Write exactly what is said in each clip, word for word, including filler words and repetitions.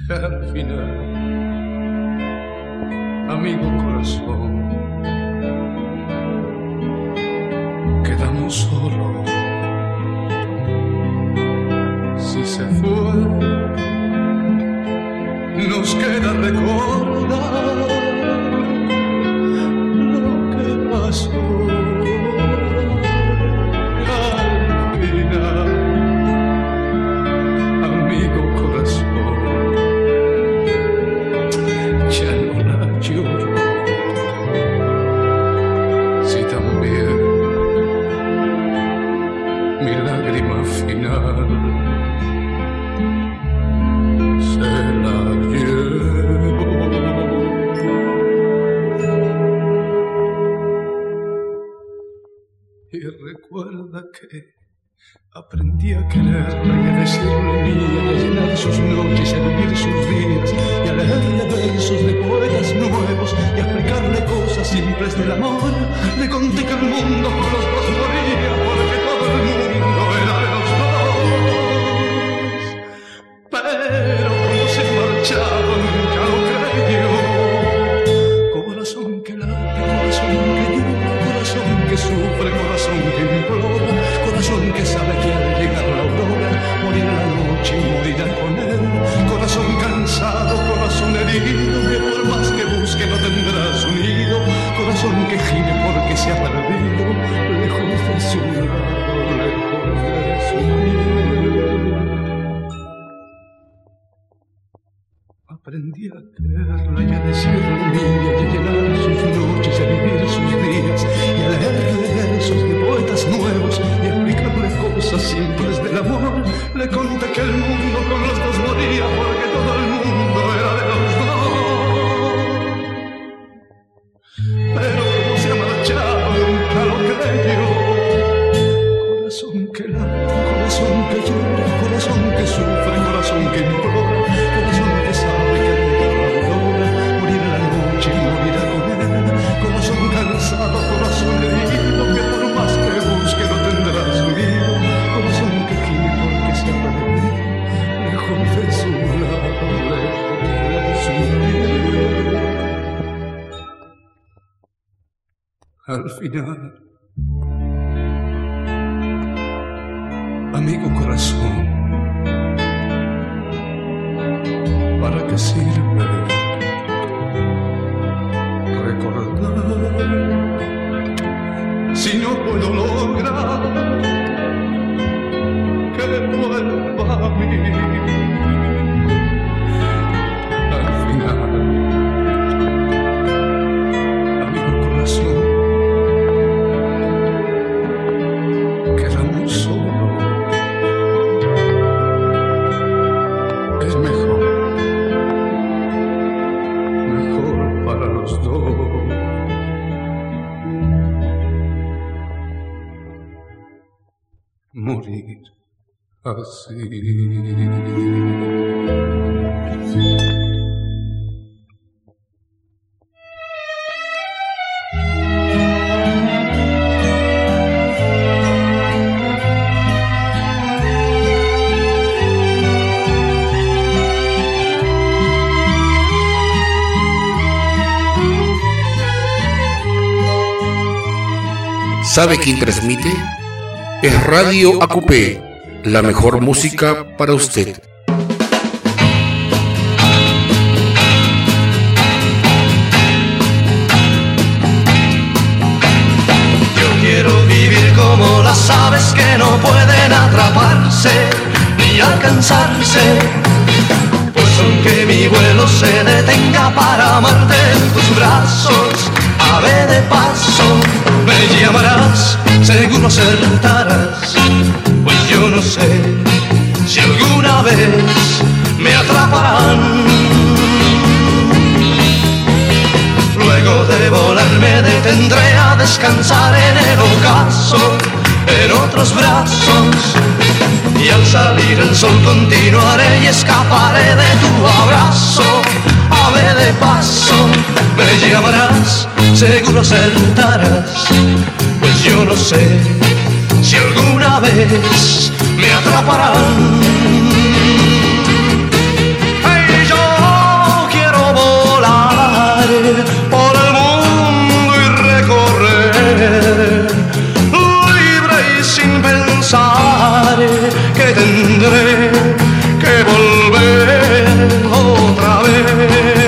Al final, amigo corazón, quedamos solos. Si se fue, nos queda recordar lo que pasó. Al final, amigo corazón, ya no la lloro. Si también mi lágrima final se la llevo. Y recuerda que aprendí a quererla y a decirle mía, y a llenar sus noches, y a vivir sus días, y a leerle versos de poetas nuevos, y a explicarle cosas simples del amor. Le conté que el mundo con los dos moría, porque todo el mundo era de los dos. Pero como se marchaba nunca lo creyó. Corazón que late, corazón que llora, corazón que sufre, corazón que implora, corazón que sabe que ha de llegar la aurora, morir la noche y morirá con él. Corazón cansado, corazón herido, que por más que busque no tendrá su nido. Corazón que gime porque se ha perdido, lejos de su lado, lejos de su piel. Aprendí a quererla y a decirle mía, y a llenar sus noches, y a vivir sus días, y a leerle versos de poetas nuevos, y a explicarle cosas simples del amor. Le conté que el mundo con los dos moría, porque todo el mundo era de los dos. Pero como se ha marchado nunca lo creyó. Corazón que late, corazón que llora, corazón que sufre, corazón que implora, corazón que sabe que llega la aurora, morir la noche y morirá con él. Corazón cansado, corazón herido, que por más que busque no tendrá su nido. Corazón que gime porque se ha perdido, lejos de su lado, lejos de su piel. Al final, amigo corazón, ¿para qué sirve recordar si no puedo lograr que vuelva a mí? Al final, amigo corazón, quedamos solos. Es mejor, mejor para los dos. Morir así. ¿Sabe quién transmite? Es Radio A Q P, la mejor música para usted. Yo quiero vivir como las aves que no pueden atraparse ni alcanzarse, pues aunque mi vuelo se detenga para amarte en tus brazos, ave de paso, me llamarás, seguro acertarás, pues yo no sé si alguna vez me atraparán. Luego de volar me detendré a descansar en el ocaso, en otros brazos, y al salir el sol continuaré y escaparé de tu abrazo. Ave de paso, me llamarás, seguro acertarás, pues yo no sé si alguna vez me atraparán. Hey, yo tendré que volver otra vez.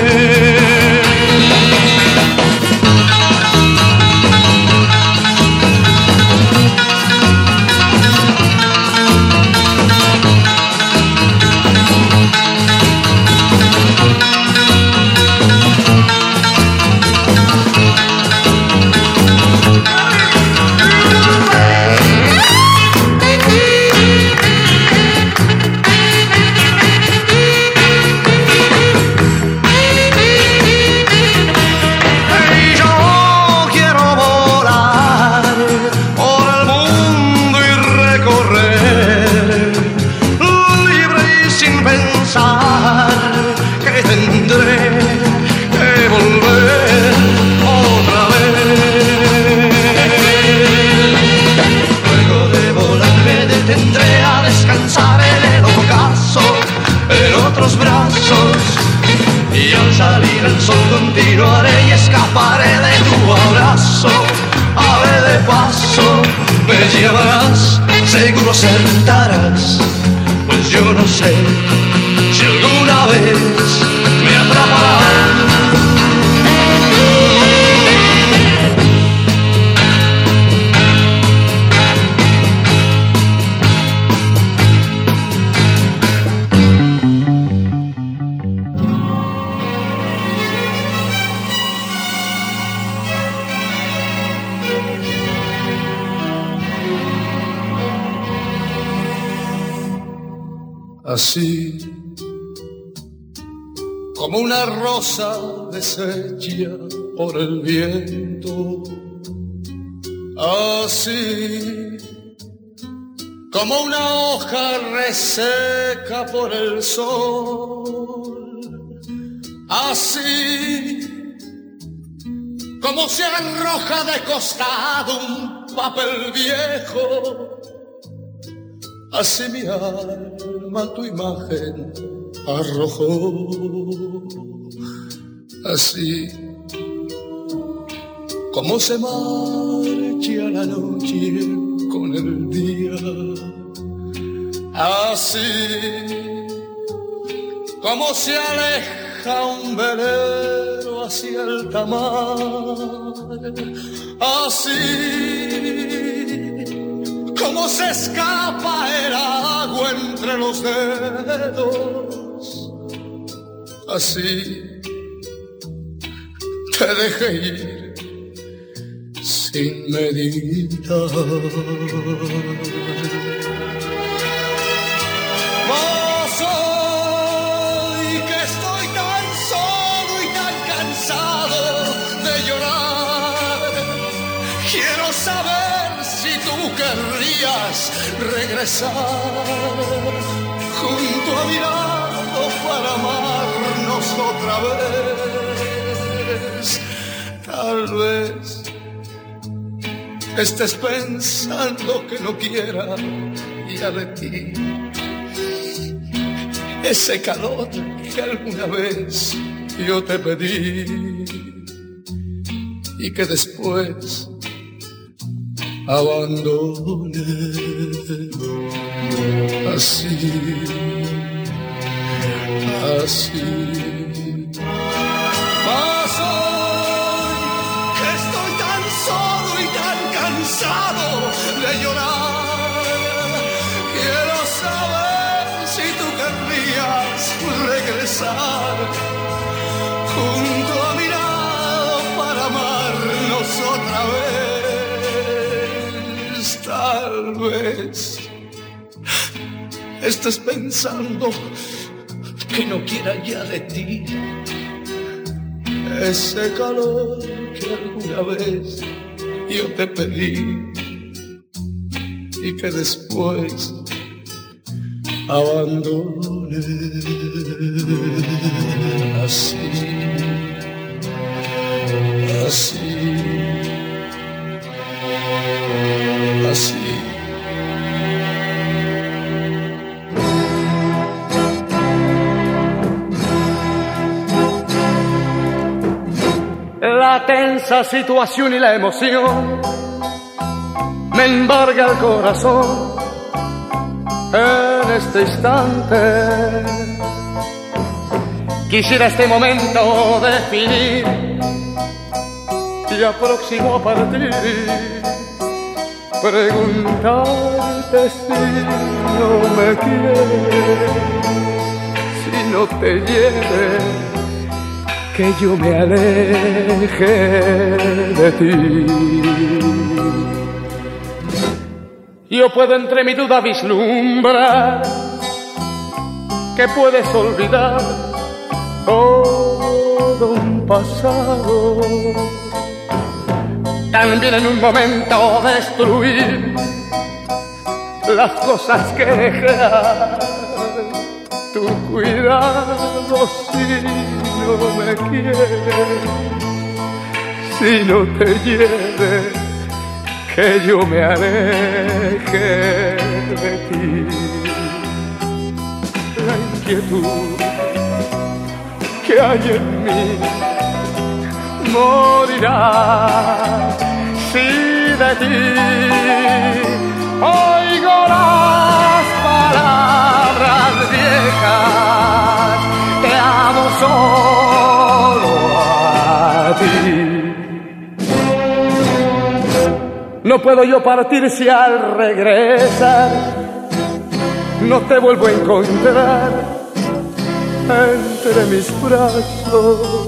El sol continuaré y escaparé de tu abrazo. Ave de paso, me llevarás, seguro acertarás. Pues yo no sé si alguna vez me atraparás. Así como una rosa deshecha por el viento, así como una hoja reseca por el sol, así como se arroja de costado un papel viejo, así mi alma tu imagen arrojó. Así como se marcha la noche con el día, así como se aleja un velero hacia el tamar, así como se escapa el agua entre los dedos, así te dejé ir sin meditar. Mas hoy que estoy tan solo y tan cansado de llorar, quiero saber si tú querrías regresar junto a mi lado para amarnos otra vez. Tal vez estés pensando que no quiera ya de ti ese calor que alguna vez yo te pedí y que después abandoné. Así, así. Mas hoy que estoy tan solo y tan cansado de llorar, quiero saber si tú querrías regresar junto a mi lado para amarnos otra vez. Tal vez estés pensando que no quiera ya de ti ese calor que alguna vez yo te pedí y que después abandoné. Así, así, así. La tensa situación y la emoción me embarga el corazón. en este instante. Quisiera este momento definir y aproximo a partir, preguntarte si no me quieres, si no te hiere, que yo me aleje de ti. Yo puedo entre mi duda vislumbrar que puedes olvidar todo un pasado, también en un momento destruir las cosas que dejar. Tu cuidado si no me quieres, si no te hiere, que yo me aleje de ti. La inquietud que hay en mí morirá si de ti oigo las palabras viejas. Te amo solo a ti. No puedo yo partir si al regresar no te vuelvo a encontrar entre mis brazos.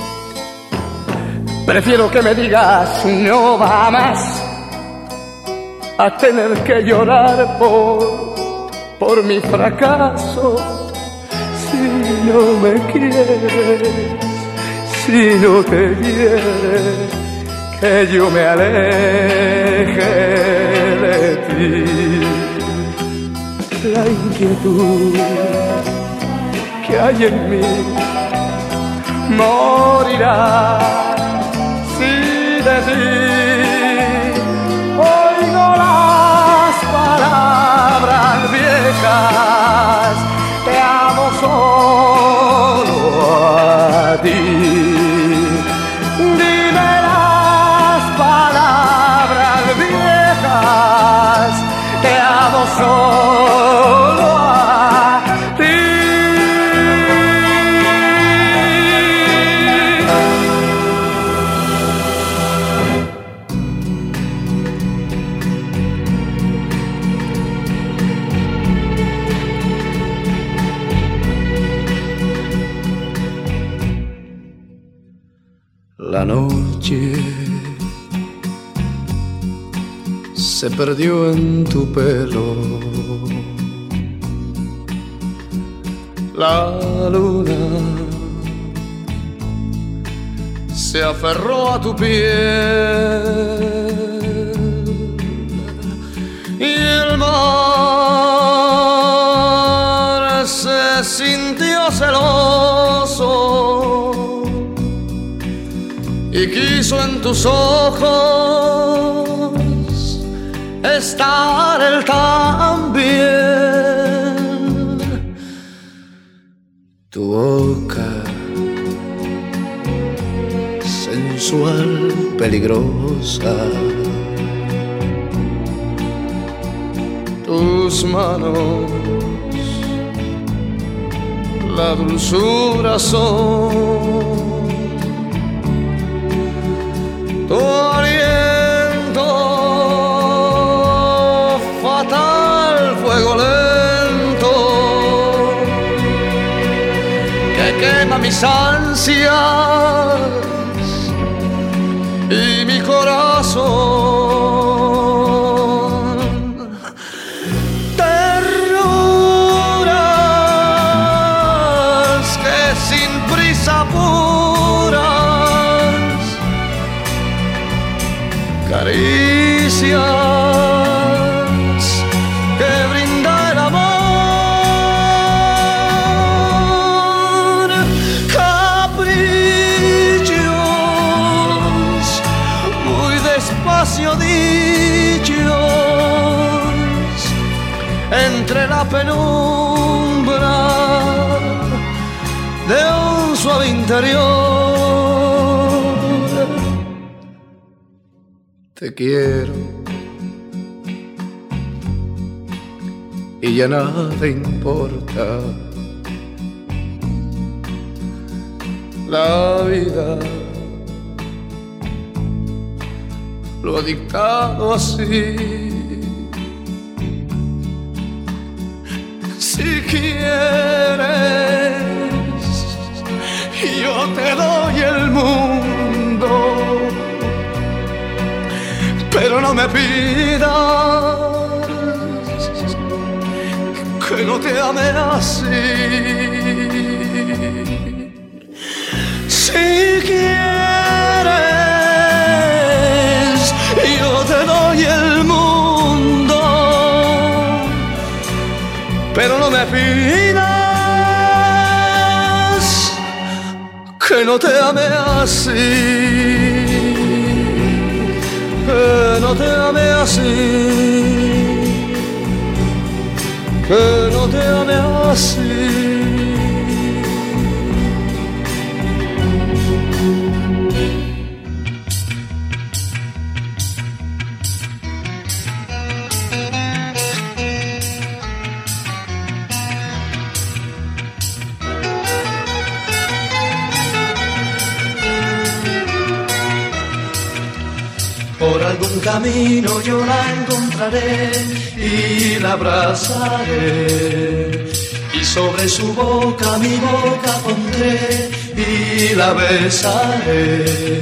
Prefiero que me digas no va más, a tener que llorar por, por mi fracaso. Si no me quieres, si no te quieres, que yo me aleje de ti. La inquietud que hay en mí morirá si de ti oigo las palabras viejas. Te amo solo a ti. Dime las palabras viejas. Te amo solo a ti. La noche se perdió en tu pelo, la luna se aferró a tu piel y el mar se sintió celoso y quiso en tus ojos estar él también. Tu boca sensual, peligrosa, tus manos, la dulzura son. Tu aliento fatal, fuego lento que quema mis ansias y mi corazón. Terruras que sin prisa apuras, caricias que brinda el amor, caprichos muy despacio dichos entre la penumbra de un suave interior. Te quiero y ya nada importa. La vida lo ha dictado así. Si quieres, yo te doy el mundo, pero no me pidas que no te ame así. Si quieres, yo te doy el mundo, pero no me pidas que no te ame así, que no te ame así, que no te ame así. Por algún camino yo la encontraré y la abrazaré, y sobre su boca mi boca pondré y la besaré.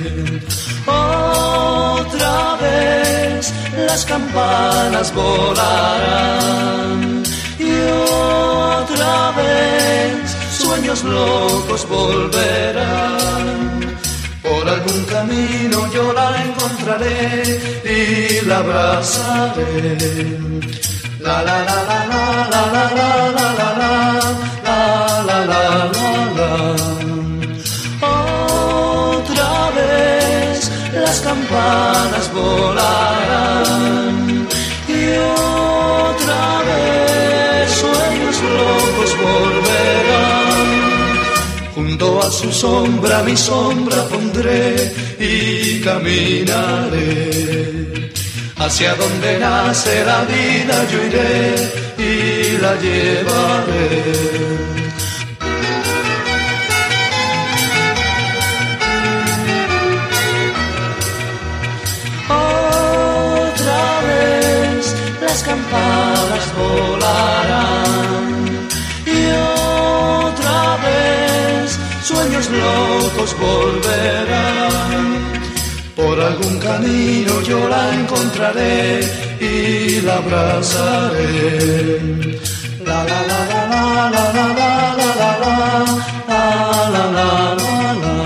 Otra vez las campanas volarán y otra vez sueños locos volverán. Por algún camino yo la encontraré y la abrazaré. La la la la la la la la la la la la la la. Otra vez las campanas volarán y otra vez sueños locos volverán. Junto a su sombra mi sombra pondré y caminaré. Hacia donde nace la vida yo iré y la llevaré. Otra vez las campanas volarán y otra vez sueños locos volverán. Por algún camino yo la encontraré y la abrazaré. La la la la la la la la la la la la la la.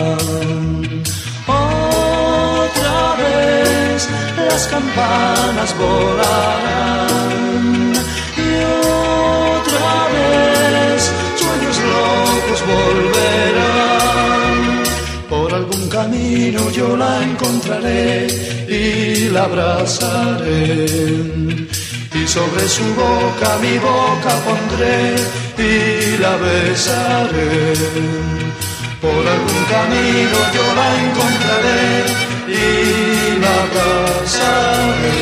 Otra vez las campanas volarán y otra vez sueños locos volverán. Por algún camino yo la encontraré y la abrazaré, y sobre su boca mi boca pondré y la besaré. Por algún camino yo la encontraré y la abrazaré.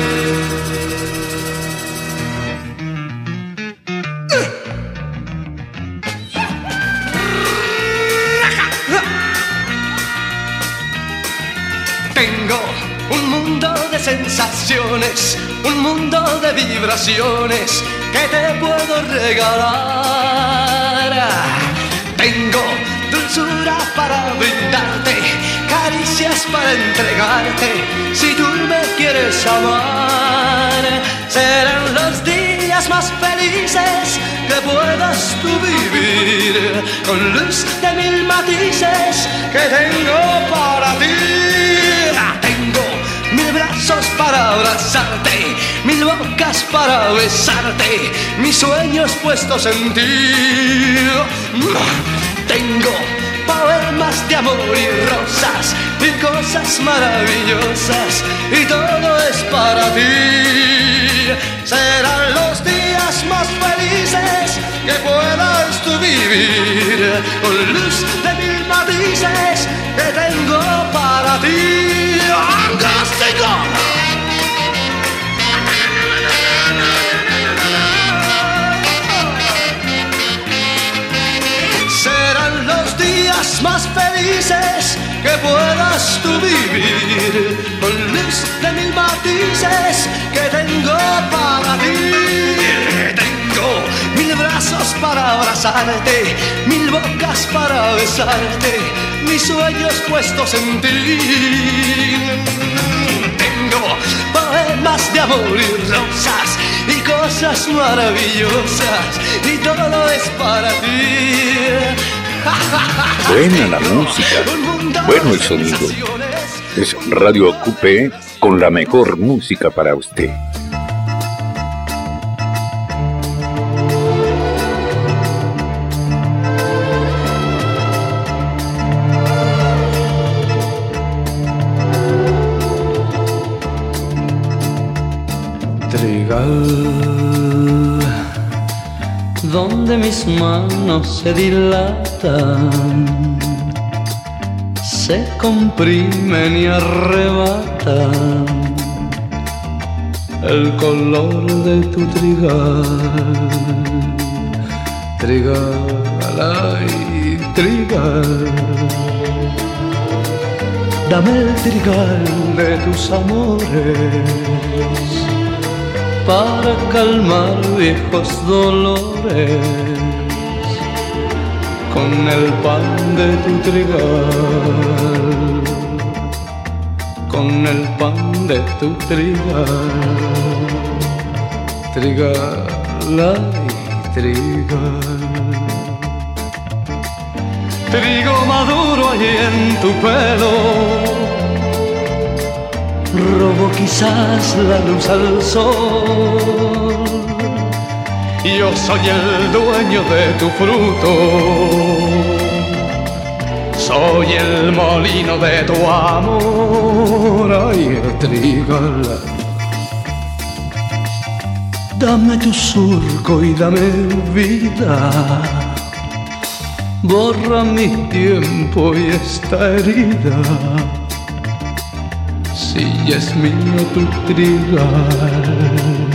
Tengo un mundo de sensaciones, un mundo de vibraciones que te puedo regalar. Tengo dulzura para brindarte, caricias para entregarte, si tú me quieres amar. Serán los días más felices que puedas tú vivir, con luz de mil matices que tengo para ti. Tengo mil brazos para abrazarte, mil bocas para besarte, mis sueños puestos en ti. Tengo poemas de amor y rosas, mil cosas maravillosas, y todo es para ti. Serán los días más felices que puedas tú vivir, con luz de mil matices que tengo para ti. Castigo. días más felices que puedas tú vivir, con luz de mil matices que tengo para ti. Tengo mil brazos para abrazarte, mil bocas para besarte, mis sueños puestos en ti. Tengo poemas de amor y rosas y cosas maravillosas, y todo es para ti. Buena la música, bueno el sonido. Es Radio Acupé con la mejor música para usted. Trigal, donde mis manos se dilatan, se comprimen y arrebatan el color de tu trigal. Trigal, ay, trigal, dame el trigal de tus amores para calmar viejos dolores, con el pan de tu trigal, con el pan de tu trigal. Trigal, ay, trigal. Trigo maduro allí en tu pelo, robo quizás la luz al sol. Yo soy el dueño de tu fruto, soy el molino de tu amor. Ay, trigal, dame tu surco y dame vida, borra mi tiempo y esta herida. Si es mío tu trigal,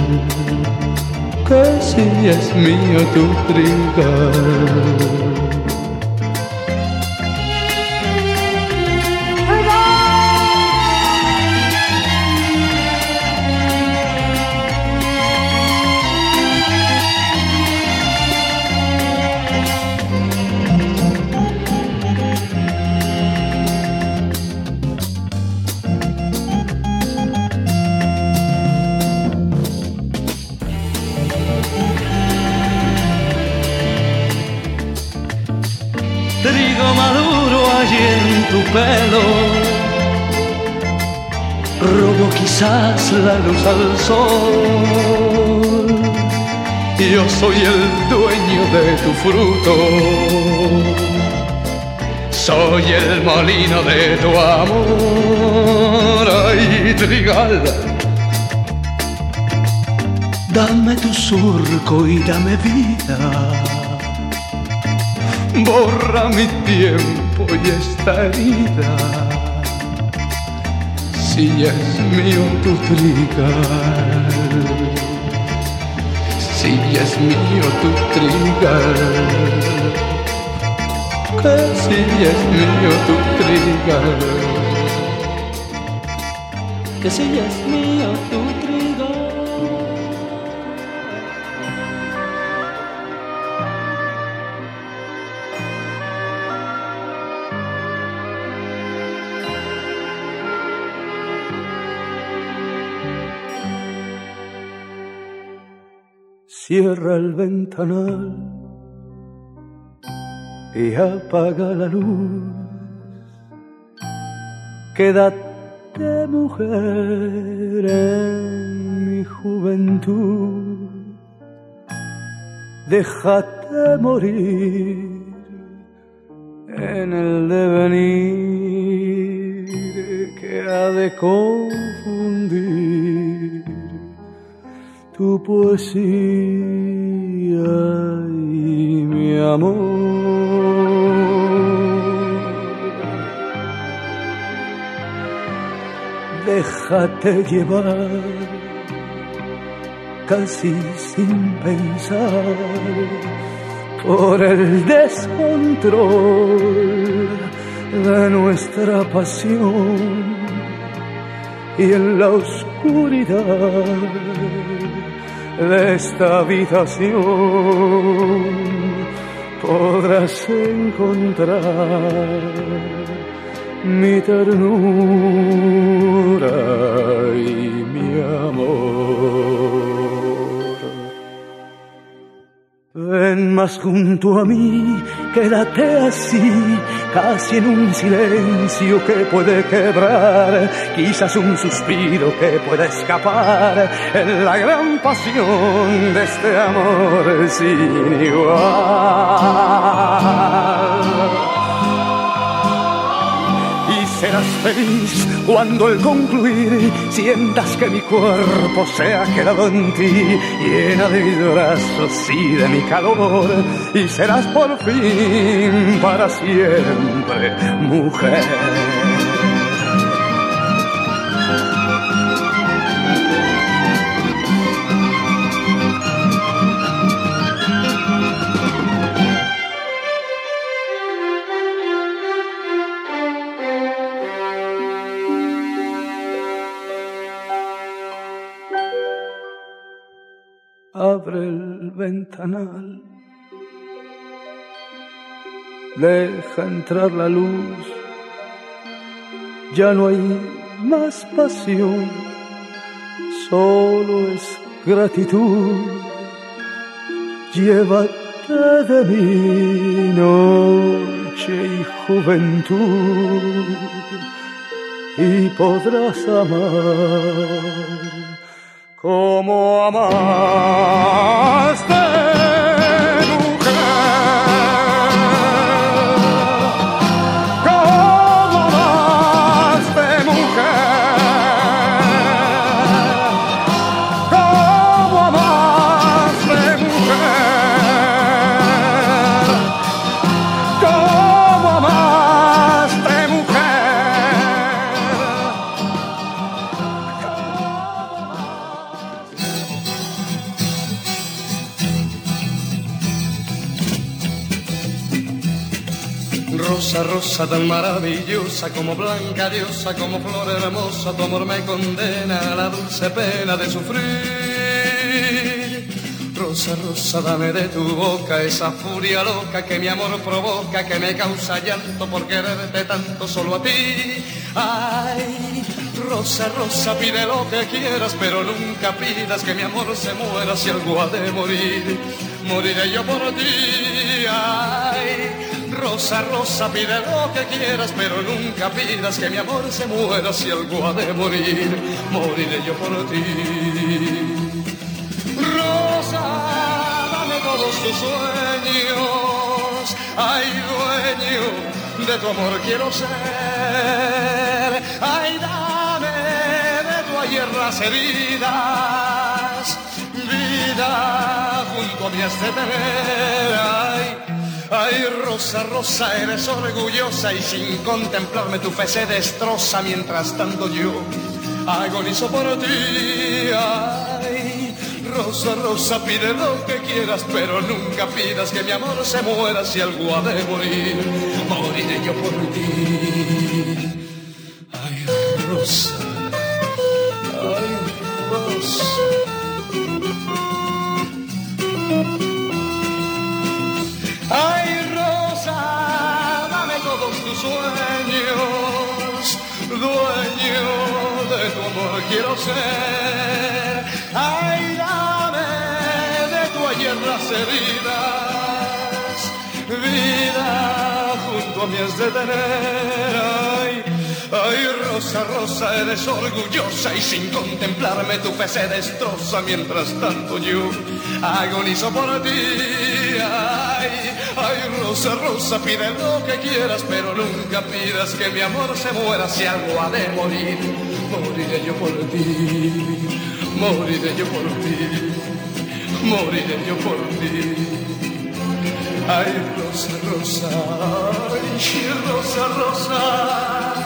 que si es mío tu trigal. Trigo maduro allí en tu pelo, robo quizás la luz al sol. Yo soy el dueño de tu fruto, soy el molino de tu amor. Ay, trigal, dame tu surco y dame vida, borra mi tiempo y esta herida. Si es mío tu trigal, si es mío tu trigal, que si es mío tu trigal, que si es mío tu trigal. Cierra el ventanal y apaga la luz. Quédate, mujer, en mi juventud. Déjate morir en el devenir que ha de confundir tu poesía y mi amor. Déjate llevar, casi sin pensar, por el descontrol de nuestra pasión y en la oscuridad de esta habitación podrás encontrar mi ternura y mi amor. Ven más junto a mí, quédate así, casi en un silencio que puede quebrar, quizás un suspiro que pueda escapar en la gran pasión de este amor sin igual. Serás feliz cuando al concluir sientas que mi cuerpo se ha quedado en ti, llena de mis brazos y de mi calor, y serás por fin para siempre mujer. Abre el ventanal, deja entrar la luz, ya no hay más pasión, solo es gratitud. Llévate de mí noche y juventud y podrás amar como amaste, mujer, como amaste, mujer, como amaste, mujer, como amaste, Rosa, rosa tan maravillosa, como blanca diosa, como flor hermosa, tu amor me condena a la dulce pena de sufrir. Rosa, rosa, dame de tu boca esa furia loca que mi amor provoca, que me causa llanto por quererte tanto solo a ti. Ay, rosa, rosa, pide lo que quieras, pero nunca pidas que mi amor se muera. Si algo ha de morir, moriré yo por ti. Ay, rosa, rosa, pide lo que quieras, pero nunca pidas que mi amor se muera. Si algo ha de morir, moriré yo por ti. Rosa, dame todos tus sueños, ay, dueño de tu amor quiero ser. Ay, dame de tu ayer las heridas, vida junto a mí has de tener. Ay, ay, rosa, rosa, eres orgullosa y sin contemplarme tu fe se destroza. Mientras tanto yo agonizo por ti. Ay, rosa, rosa, pide lo que quieras, pero nunca pidas que mi amor se muera. Si algo ha de morir, moriré yo por ti. Ay, rosa, ay, rosa. Ay, rosa, dame todos tus sueños, dueño de tu amor quiero ser. Ay, dame de tu ayer las heridas, vida junto a mí has de tener. Ay, ay, rosa, rosa, eres orgullosa y sin contemplarme tu fe se destroza. Mientras tanto yo agonizo por ti. Ay, ay, rosa, rosa, pide lo que quieras, pero nunca pidas que mi amor se muera. Si algo ha de morir, moriré yo por ti. Moriré yo por ti. Moriré yo por ti. Ay, rosa, rosa, ay, rosa, rosa.